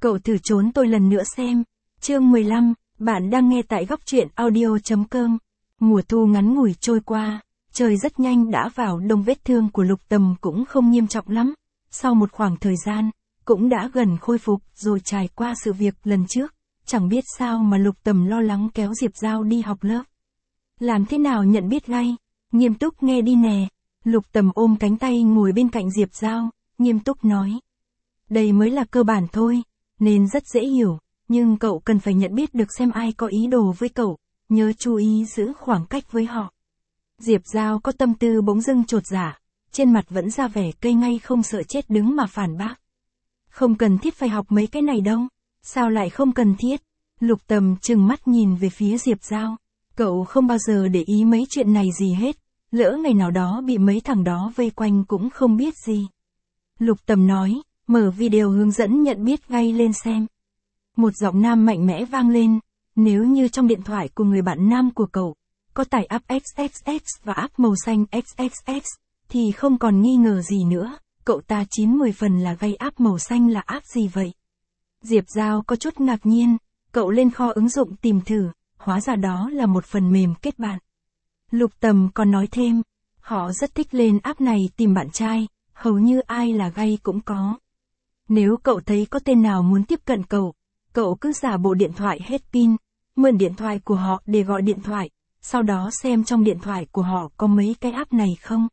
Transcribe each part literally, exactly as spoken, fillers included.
Cậu thử trốn tôi lần nữa xem. Chương mười lăm, bạn đang nghe tại góc truyện audio chấm com. Mùa thu ngắn ngủi trôi qua, trời rất nhanh đã vào đông, vết thương của Lục Tầm cũng không nghiêm trọng lắm. Sau một khoảng thời gian, cũng đã gần khôi phục rồi. Trải qua sự việc lần trước, chẳng biết sao mà Lục Tầm lo lắng kéo Diệp Giao đi học lớp. Làm thế nào nhận biết ngay? Nghiêm túc nghe đi nè. Lục Tầm ôm cánh tay ngồi bên cạnh Diệp Giao, nghiêm túc nói. Đây mới là cơ bản thôi, nên rất dễ hiểu, nhưng cậu cần phải nhận biết được xem ai có ý đồ với cậu, nhớ chú ý giữ khoảng cách với họ. Diệp Giao có tâm tư bỗng dưng chột dạ, trên mặt vẫn ra vẻ cây ngay không sợ chết đứng mà phản bác. Không cần thiết phải học mấy cái này đâu. Sao lại không cần thiết? Lục Tầm trừng mắt nhìn về phía Diệp Giao. Cậu không bao giờ để ý mấy chuyện này gì hết, lỡ ngày nào đó bị mấy thằng đó vây quanh cũng không biết gì. Lục Tầm nói, mở video hướng dẫn nhận biết ngay lên xem. Một giọng nam mạnh mẽ vang lên, nếu như trong điện thoại của người bạn nam của cậu, có tải app ích ích ích và app màu xanh ích ích ích, thì không còn nghi ngờ gì nữa, cậu ta chín mười phần là gây app màu xanh là app gì vậy? Diệp Giao có chút ngạc nhiên, cậu lên kho ứng dụng tìm thử, hóa ra đó là một phần mềm kết bạn. Lục Tầm còn nói thêm, họ rất thích lên app này tìm bạn trai, hầu như ai là gay cũng có. Nếu cậu thấy có tên nào muốn tiếp cận cậu, cậu cứ giả bộ điện thoại hết pin, mượn điện thoại của họ để gọi điện thoại, sau đó xem trong điện thoại của họ có mấy cái app này không.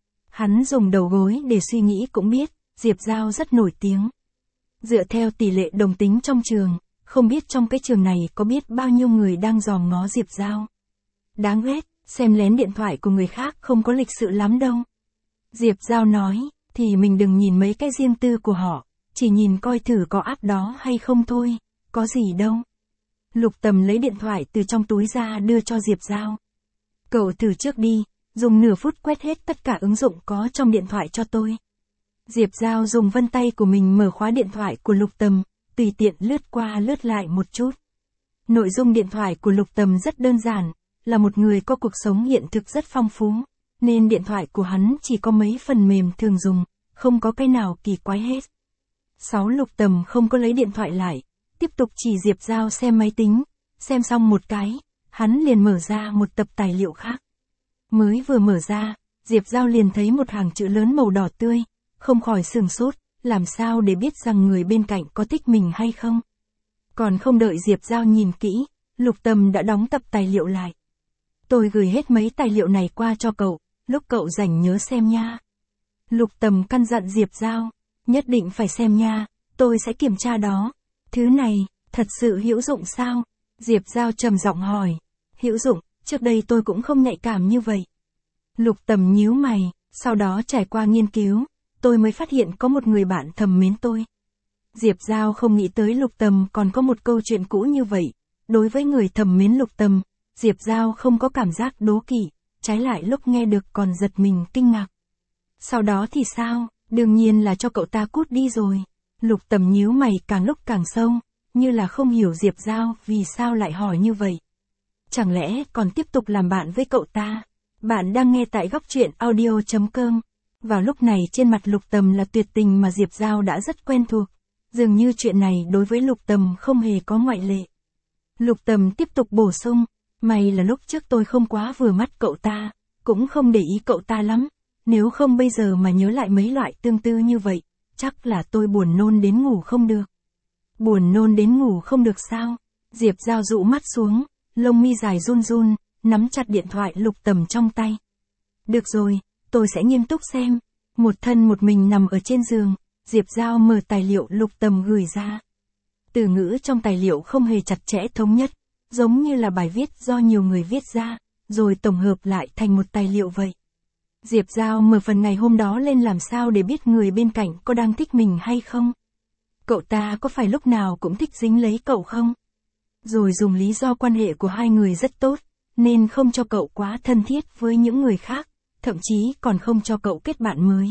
Hắn dùng đầu gối để suy nghĩ cũng biết, Diệp Giao rất nổi tiếng. Dựa theo tỷ lệ đồng tính trong trường, không biết trong cái trường này có biết bao nhiêu người đang dòm ngó Diệp Giao. Đáng ghét, xem lén điện thoại của người khác không có lịch sự lắm đâu. Diệp Giao nói, thì mình đừng nhìn mấy cái riêng tư của họ, chỉ nhìn coi thử có app đó hay không thôi, có gì đâu. Lục Tầm lấy điện thoại từ trong túi ra đưa cho Diệp Giao. Cậu thử trước đi, dùng nửa phút quét hết tất cả ứng dụng có trong điện thoại cho tôi. Diệp Giao dùng vân tay của mình mở khóa điện thoại của Lục Tầm, tùy tiện lướt qua lướt lại một chút. Nội dung điện thoại của Lục Tầm rất đơn giản, là một người có cuộc sống hiện thực rất phong phú, nên điện thoại của hắn chỉ có mấy phần mềm thường dùng, không có cái nào kỳ quái hết. Sáu Lục Tầm không có lấy điện thoại lại, tiếp tục chỉ Diệp Giao xem máy tính, xem xong một cái, hắn liền mở ra một tập tài liệu khác. Mới vừa mở ra, Diệp Giao liền thấy một hàng chữ lớn màu đỏ tươi, không khỏi sửng sốt, làm sao để biết rằng người bên cạnh có thích mình hay không. Còn không đợi Diệp Giao nhìn kỹ, Lục Tầm đã đóng tập tài liệu lại. Tôi gửi hết mấy tài liệu này qua cho cậu, lúc cậu rảnh nhớ xem nha. Lục Tầm căn dặn Diệp Giao, nhất định phải xem nha, tôi sẽ kiểm tra đó. Thứ này, thật sự hữu dụng sao? Diệp Giao trầm giọng hỏi. Hữu dụng, trước đây tôi cũng không nhạy cảm như vậy. Lục Tầm nhíu mày, sau đó trải qua nghiên cứu, tôi mới phát hiện có một người bạn thầm mến tôi. Diệp Giao không nghĩ tới Lục Tầm còn có một câu chuyện cũ như vậy. Đối với người thầm mến Lục Tầm, Diệp Giao không có cảm giác đố kỵ, trái lại lúc nghe được còn giật mình kinh ngạc. Sau đó thì sao? Đương nhiên là cho cậu ta cút đi rồi. Lục Tầm nhíu mày càng lúc càng sâu, như là không hiểu Diệp Giao vì sao lại hỏi như vậy. Chẳng lẽ còn tiếp tục làm bạn với cậu ta? Bạn đang nghe tại góc truyện audio chấm com. Vào lúc này trên mặt Lục Tầm là tuyệt tình mà Diệp Giao đã rất quen thuộc. Dường như chuyện này đối với Lục Tầm không hề có ngoại lệ. Lục Tầm tiếp tục bổ sung, may là lúc trước tôi không quá vừa mắt cậu ta, cũng không để ý cậu ta lắm. Nếu không bây giờ mà nhớ lại mấy loại tương tư như vậy, chắc là tôi buồn nôn đến ngủ không được. Buồn nôn đến ngủ không được sao? Diệp Giao dụ mắt xuống, lông mi dài run run, nắm chặt điện thoại Lục Tầm trong tay. Được rồi, tôi sẽ nghiêm túc xem. Một thân một mình nằm ở trên giường, Diệp Giao mở tài liệu Lục Tầm gửi ra. Từ ngữ trong tài liệu không hề chặt chẽ thống nhất, giống như là bài viết do nhiều người viết ra, rồi tổng hợp lại thành một tài liệu vậy. Diệp Giao mở phần ngày hôm đó lên làm sao để biết người bên cạnh có đang thích mình hay không. Cậu ta có phải lúc nào cũng thích dính lấy cậu không? Rồi dùng lý do quan hệ của hai người rất tốt, nên không cho cậu quá thân thiết với những người khác, thậm chí còn không cho cậu kết bạn mới.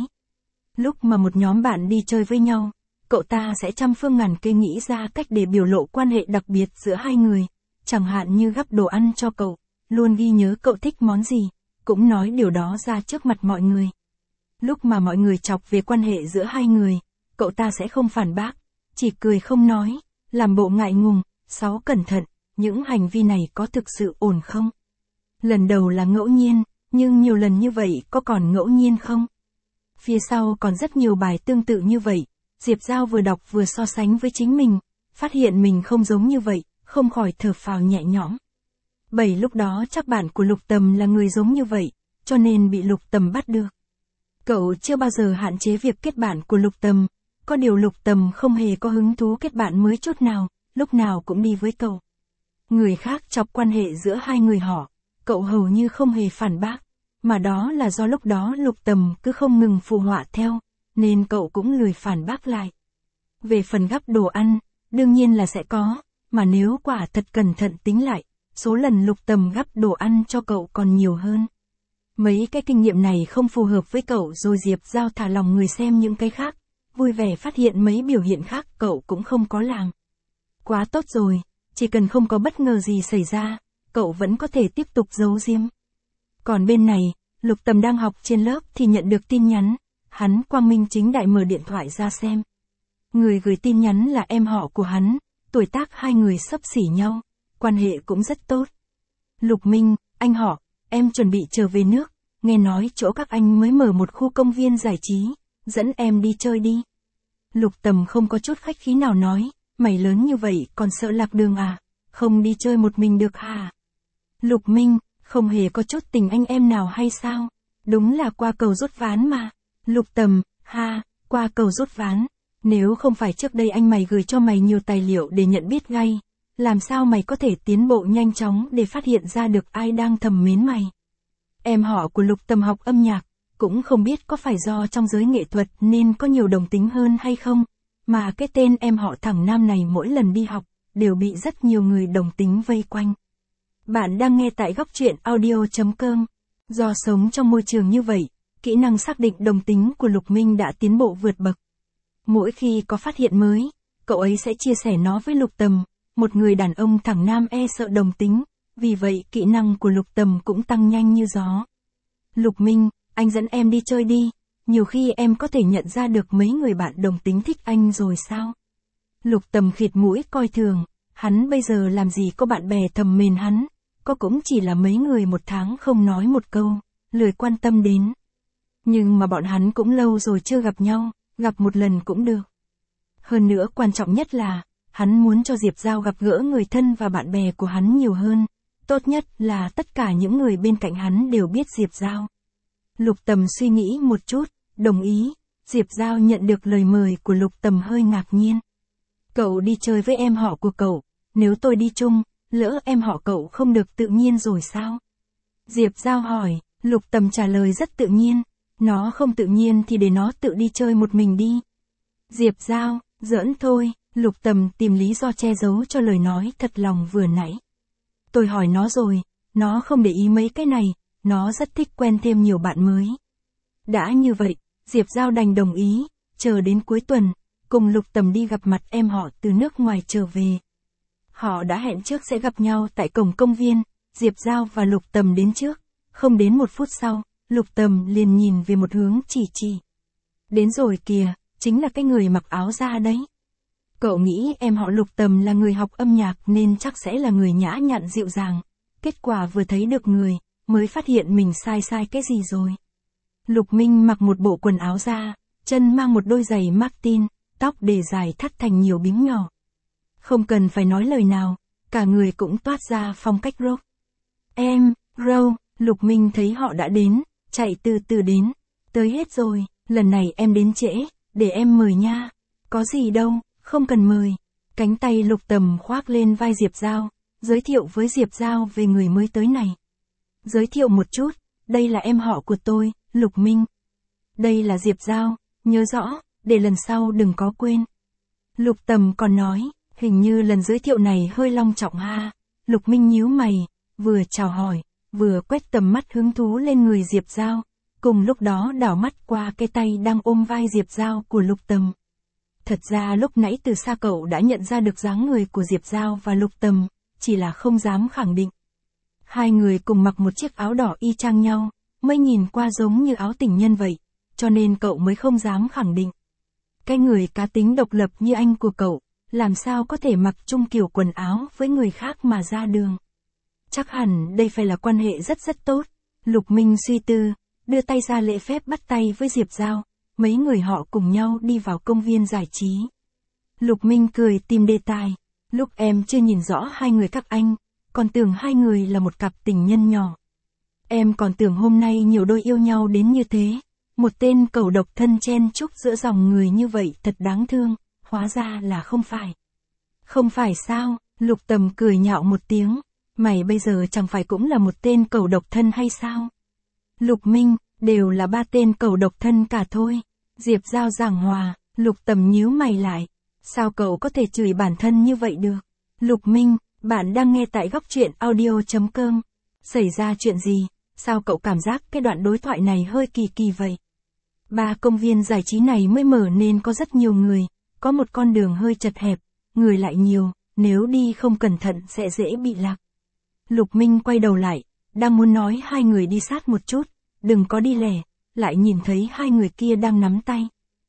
Lúc mà một nhóm bạn đi chơi với nhau, cậu ta sẽ trăm phương ngàn kế nghĩ ra cách để biểu lộ quan hệ đặc biệt giữa hai người, chẳng hạn như gắp đồ ăn cho cậu, luôn ghi nhớ cậu thích món gì, cũng nói điều đó ra trước mặt mọi người. Lúc mà mọi người chọc về quan hệ giữa hai người, cậu ta sẽ không phản bác, chỉ cười không nói, làm bộ ngại ngùng. Sáu cẩn thận, những hành vi này có thực sự ổn không? Lần đầu là ngẫu nhiên, nhưng nhiều lần như vậy có còn ngẫu nhiên không? Phía sau còn rất nhiều bài tương tự như vậy, Diệp Giao vừa đọc vừa so sánh với chính mình, phát hiện mình không giống như vậy, không khỏi thở phào nhẹ nhõm. Bảy lúc đó chắc bạn của Lục Tầm là người giống như vậy, cho nên bị Lục Tầm bắt được. Cậu chưa bao giờ hạn chế việc kết bạn của Lục Tầm, có điều Lục Tầm không hề có hứng thú kết bạn mới chút nào, lúc nào cũng đi với cậu. Người khác chọc quan hệ giữa hai người họ, cậu hầu như không hề phản bác, mà đó là do lúc đó Lục Tầm cứ không ngừng phụ họa theo, nên cậu cũng lười phản bác lại. Về phần gắp đồ ăn, đương nhiên là sẽ có, mà nếu quả thật cẩn thận tính lại, số lần Lục Tầm gắp đồ ăn cho cậu còn nhiều hơn. Mấy cái kinh nghiệm này không phù hợp với cậu rồi Diệp Giao thả lòng người xem những cái khác, vui vẻ phát hiện mấy biểu hiện khác cậu cũng không có làm. Quá tốt rồi, chỉ cần không có bất ngờ gì xảy ra, cậu vẫn có thể tiếp tục giấu giếm. Còn bên này, Lục Tầm đang học trên lớp thì nhận được tin nhắn, hắn quang minh chính đại mở điện thoại ra xem. Người gửi tin nhắn là em họ của hắn, tuổi tác hai người xấp xỉ nhau, quan hệ cũng rất tốt. Lục Minh, anh họ, em chuẩn bị trở về nước, nghe nói chỗ các anh mới mở một khu công viên giải trí, dẫn em đi chơi đi. Lục Tầm không có chút khách khí nào nói, mày lớn như vậy còn sợ lạc đường à, không đi chơi một mình được hả? Lục Minh, không hề có chút tình anh em nào hay sao? Đúng là qua cầu rút ván mà. Lục Tầm, ha, qua cầu rút ván. Nếu không phải trước đây anh mày gửi cho mày nhiều tài liệu để nhận biết ngay, làm sao mày có thể tiến bộ nhanh chóng để phát hiện ra được ai đang thầm mến mày? Em họ của Lục Tầm học âm nhạc, cũng không biết có phải do trong giới nghệ thuật nên có nhiều đồng tính hơn hay không, mà cái tên em họ thằng Nam này mỗi lần đi học, đều bị rất nhiều người đồng tính vây quanh. Bạn đang nghe tại góc truyện audio chấm com. Do sống trong môi trường như vậy, kỹ năng xác định đồng tính của Lục Minh đã tiến bộ vượt bậc. Mỗi khi có phát hiện mới, cậu ấy sẽ chia sẻ nó với Lục Tầm, một người đàn ông thẳng nam e sợ đồng tính, vì vậy kỹ năng của Lục Tầm cũng tăng nhanh như gió. Lục Minh, anh dẫn em đi chơi đi, nhiều khi em có thể nhận ra được mấy người bạn đồng tính thích anh rồi sao? Lục Tầm khịt mũi coi thường, hắn bây giờ làm gì có bạn bè thầm mến hắn, có cũng chỉ là mấy người một tháng không nói một câu, lười quan tâm đến. Nhưng mà bọn hắn cũng lâu rồi chưa gặp nhau, gặp một lần cũng được. Hơn nữa quan trọng nhất là, hắn muốn cho Diệp Giao gặp gỡ người thân và bạn bè của hắn nhiều hơn, tốt nhất là tất cả những người bên cạnh hắn đều biết Diệp Giao. Lục Tầm suy nghĩ một chút, đồng ý, Diệp Giao nhận được lời mời của Lục Tầm hơi ngạc nhiên. Cậu đi chơi với em họ của cậu, nếu tôi đi chung, lỡ em họ cậu không được tự nhiên rồi sao? Diệp Giao hỏi, Lục Tầm trả lời rất tự nhiên, nó không tự nhiên thì để nó tự đi chơi một mình đi. Diệp Giao, giỡn thôi, Lục Tầm tìm lý do che giấu cho lời nói thật lòng vừa nãy. Tôi hỏi nó rồi, nó không để ý mấy cái này, nó rất thích quen thêm nhiều bạn mới. Đã như vậy, Diệp Giao đành đồng ý, chờ đến cuối tuần, cùng Lục Tầm đi gặp mặt em họ từ nước ngoài trở về. Họ đã hẹn trước sẽ gặp nhau tại cổng công viên, Diệp Giao và Lục Tầm đến trước, không đến một phút sau, Lục Tầm liền nhìn về một hướng chỉ chỉ. Đến rồi kìa, chính là cái người mặc áo da đấy. Cậu nghĩ em họ Lục Tầm là người học âm nhạc nên chắc sẽ là người nhã nhặn dịu dàng, kết quả vừa thấy được người, mới phát hiện mình sai sai cái gì rồi. Lục Minh mặc một bộ quần áo da, chân mang một đôi giày Martin, tóc để dài thắt thành nhiều bím nhỏ. Không cần phải nói lời nào, cả người cũng toát ra phong cách rock. Em, Row, Lục Minh thấy họ đã đến, chạy từ từ đến. Tới hết rồi, lần này em đến trễ, để em mời nha. Có gì đâu, không cần mời. Cánh tay Lục Tầm khoác lên vai Diệp Giao, giới thiệu với Diệp Giao về người mới tới này. Giới thiệu một chút, đây là em họ của tôi, Lục Minh. Đây là Diệp Giao, nhớ rõ, để lần sau đừng có quên. Lục Tầm còn nói, hình như lần giới thiệu này hơi long trọng ha. Lục Minh nhíu mày, vừa chào hỏi, vừa quét tầm mắt hứng thú lên người Diệp Giao, cùng lúc đó đảo mắt qua cái tay đang ôm vai Diệp Giao của Lục Tầm. Thật ra lúc nãy từ xa cậu đã nhận ra được dáng người của Diệp Giao và Lục Tầm, chỉ là không dám khẳng định. Hai người cùng mặc một chiếc áo đỏ y chang nhau, mới nhìn qua giống như áo tình nhân vậy, cho nên cậu mới không dám khẳng định. Cái người cá tính độc lập như anh của cậu, làm sao có thể mặc chung kiểu quần áo với người khác mà ra đường. Chắc hẳn đây phải là quan hệ rất rất tốt. Lục Minh suy tư, đưa tay ra lễ phép bắt tay với Diệp Giao, mấy người họ cùng nhau đi vào công viên giải trí. Lục Minh cười tìm đề tài, lúc em chưa nhìn rõ hai người các anh, còn tưởng hai người là một cặp tình nhân nhỏ. Em còn tưởng hôm nay nhiều đôi yêu nhau đến như thế, một tên cẩu độc thân chen chúc giữa dòng người như vậy thật đáng thương, hóa ra là không phải. Không phải sao, Lục Tầm cười nhạo một tiếng, mày bây giờ chẳng phải cũng là một tên cẩu độc thân hay sao? Lục Minh, đều là ba tên cẩu độc thân cả thôi. Diệp Giao giảng hòa, Lục Tầm nhíu mày lại. Sao cậu có thể chửi bản thân như vậy được? Lục Minh, bạn đang nghe tại góc truyện audio chấm com. Xảy ra chuyện gì? Sao cậu cảm giác cái đoạn đối thoại này hơi kỳ kỳ vậy? Ba công viên giải trí này mới mở nên có rất nhiều người, có một con đường hơi chật hẹp, người lại nhiều, nếu đi không cẩn thận sẽ dễ bị lạc. Lục Minh quay đầu lại, đang muốn nói hai người đi sát một chút, đừng có đi lẻ, lại nhìn thấy hai người kia đang nắm tay.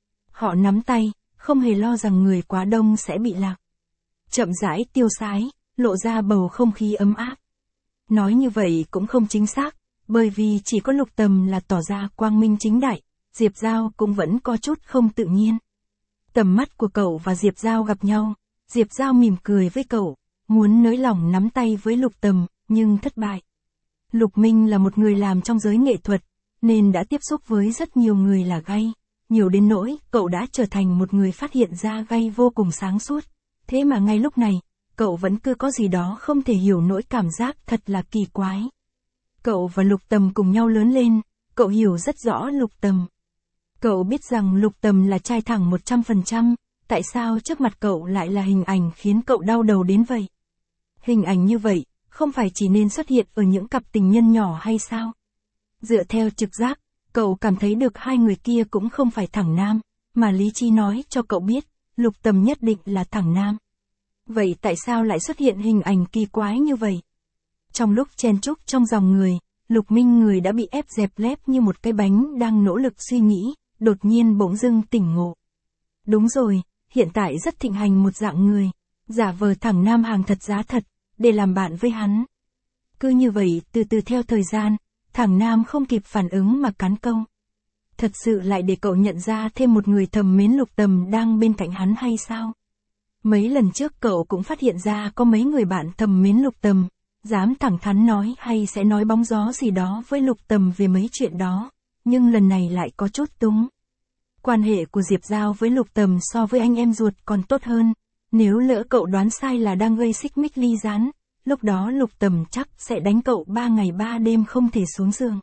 Họ nắm tay, không hề lo rằng người quá đông sẽ bị lạc. Chậm rãi tiêu sái, lộ ra bầu không khí ấm áp. Nói như vậy cũng không chính xác, bởi vì chỉ có Lục Tầm là tỏ ra quang minh chính đại, Diệp Giao cũng vẫn có chút không tự nhiên. Tầm mắt của cậu và Diệp Giao gặp nhau, Diệp Giao mỉm cười với cậu, muốn nới lỏng nắm tay với Lục Tầm, nhưng thất bại. Lục Minh là một người làm trong giới nghệ thuật, nên đã tiếp xúc với rất nhiều người là gay, nhiều đến nỗi cậu đã trở thành một người phát hiện ra gay vô cùng sáng suốt. Thế mà ngay lúc này, cậu vẫn cứ có gì đó không thể hiểu nổi, cảm giác thật là kỳ quái. Cậu và Lục Tầm cùng nhau lớn lên, cậu hiểu rất rõ Lục Tầm. Cậu biết rằng Lục Tầm là trai thẳng một trăm phần trăm, tại sao trước mặt cậu lại là hình ảnh khiến cậu đau đầu đến vậy? Hình ảnh như vậy, không phải chỉ nên xuất hiện ở những cặp tình nhân nhỏ hay sao? Dựa theo trực giác, cậu cảm thấy được hai người kia cũng không phải thẳng nam, mà lý trí nói cho cậu biết, Lục Tầm nhất định là thẳng nam. Vậy tại sao lại xuất hiện hình ảnh kỳ quái như vậy? Trong lúc chen chúc trong dòng người, Lục Minh người đã bị ép dẹp lép như một cái bánh đang nỗ lực suy nghĩ, đột nhiên bỗng dưng tỉnh ngộ. Đúng rồi, hiện tại rất thịnh hành một dạng người, giả vờ thẳng nam hàng thật giá thật, để làm bạn với hắn. Cứ như vậy từ từ theo thời gian, thẳng nam không kịp phản ứng mà cắn câu. Thật sự lại để cậu nhận ra thêm một người thầm mến Lục Tầm đang bên cạnh hắn hay sao? Mấy lần trước cậu cũng phát hiện ra có mấy người bạn thầm mến Lục Tầm, dám thẳng thắn nói hay sẽ nói bóng gió gì đó với Lục Tầm về mấy chuyện đó, nhưng lần này lại có chút túng. Quan hệ của Diệp Giao với Lục Tầm so với anh em ruột còn tốt hơn, nếu lỡ cậu đoán sai là đang gây xích mích ly gián, lúc đó Lục Tầm chắc sẽ đánh cậu ba ngày ba đêm không thể xuống giường.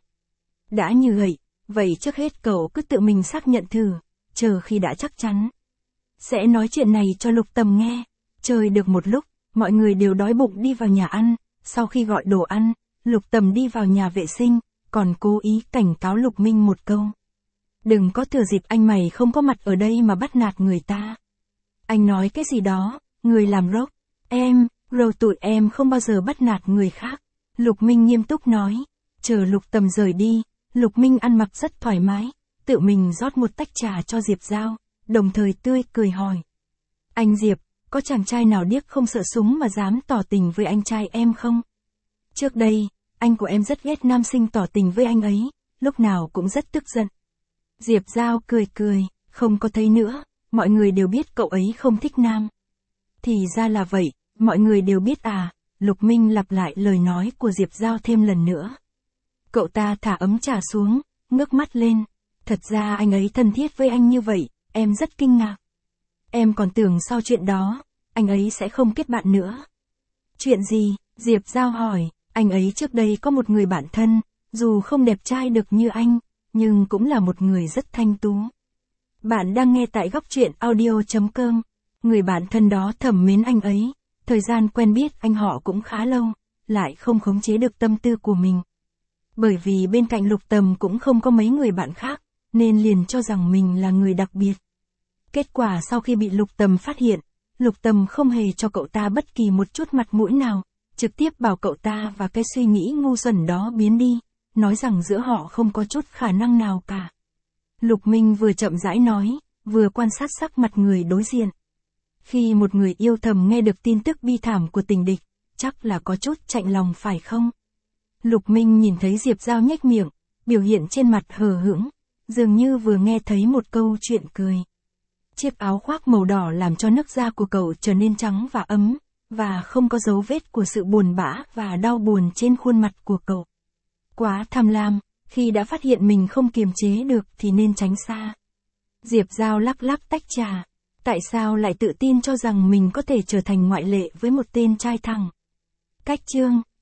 Đã như vậy, vậy trước hết cậu cứ tự mình xác nhận thử, chờ khi đã chắc chắn. Sẽ nói chuyện này cho Lục Tầm nghe. Chơi được một lúc, mọi người đều đói bụng đi vào nhà ăn, sau khi gọi đồ ăn, Lục Tầm đi vào nhà vệ sinh, còn cố ý cảnh cáo Lục Minh một câu. Đừng có thừa dịp anh mày không có mặt ở đây mà bắt nạt người ta. Anh nói cái gì đó, người làm rốc, em, rồi tụi em không bao giờ bắt nạt người khác. Lục Minh nghiêm túc nói, chờ Lục Tầm rời đi, Lục Minh ăn mặc rất thoải mái, tự mình rót một tách trà cho Diệp Giao, đồng thời tươi cười hỏi. Anh Diệp, có chàng trai nào điếc không sợ súng mà dám tỏ tình với anh trai em không? Trước đây, anh của em rất ghét nam sinh tỏ tình với anh ấy, lúc nào cũng rất tức giận. Diệp Giao cười cười, không có thấy nữa, mọi người đều biết cậu ấy không thích nam. Thì ra là vậy, mọi người đều biết à, Lục Minh lặp lại lời nói của Diệp Giao thêm lần nữa. Cậu ta thả ấm trà xuống, ngước mắt lên, thật ra anh ấy thân thiết với anh như vậy, em rất kinh ngạc. Em còn tưởng sau chuyện đó, anh ấy sẽ không kết bạn nữa. Chuyện gì? Diệp Giao hỏi, anh ấy trước đây có một người bạn thân, dù không đẹp trai được như anh, nhưng cũng là một người rất thanh tú. Bạn đang nghe tại góc truyện audio chấm com. Người bạn thân đó thầm mến anh ấy, thời gian quen biết anh họ cũng khá lâu, lại không khống chế được tâm tư của mình. Bởi vì bên cạnh Lục Tầm cũng không có mấy người bạn khác, nên liền cho rằng mình là người đặc biệt. Kết quả sau khi bị Lục Tầm phát hiện, Lục Tầm không hề cho cậu ta bất kỳ một chút mặt mũi nào, trực tiếp bảo cậu ta và cái suy nghĩ ngu xuẩn đó biến đi, nói rằng giữa họ không có chút khả năng nào cả. Lục Minh vừa chậm rãi nói, vừa quan sát sắc mặt người đối diện. Khi một người yêu thầm nghe được tin tức bi thảm của tình địch, chắc là có chút chạnh lòng phải không? Lục Minh nhìn thấy Diệp Giao nhếch miệng, biểu hiện trên mặt hờ hững, dường như vừa nghe thấy một câu chuyện cười. Chiếc áo khoác màu đỏ làm cho nước da của cậu trở nên trắng và ấm, và không có dấu vết của sự buồn bã và đau buồn trên khuôn mặt của cậu. Quá tham lam, khi đã phát hiện mình không kiềm chế được thì nên tránh xa. Diệp Giao lắc lắc tách trà. Tại sao lại tự tin cho rằng mình có thể trở thành ngoại lệ với một tên trai thẳng? Cách chương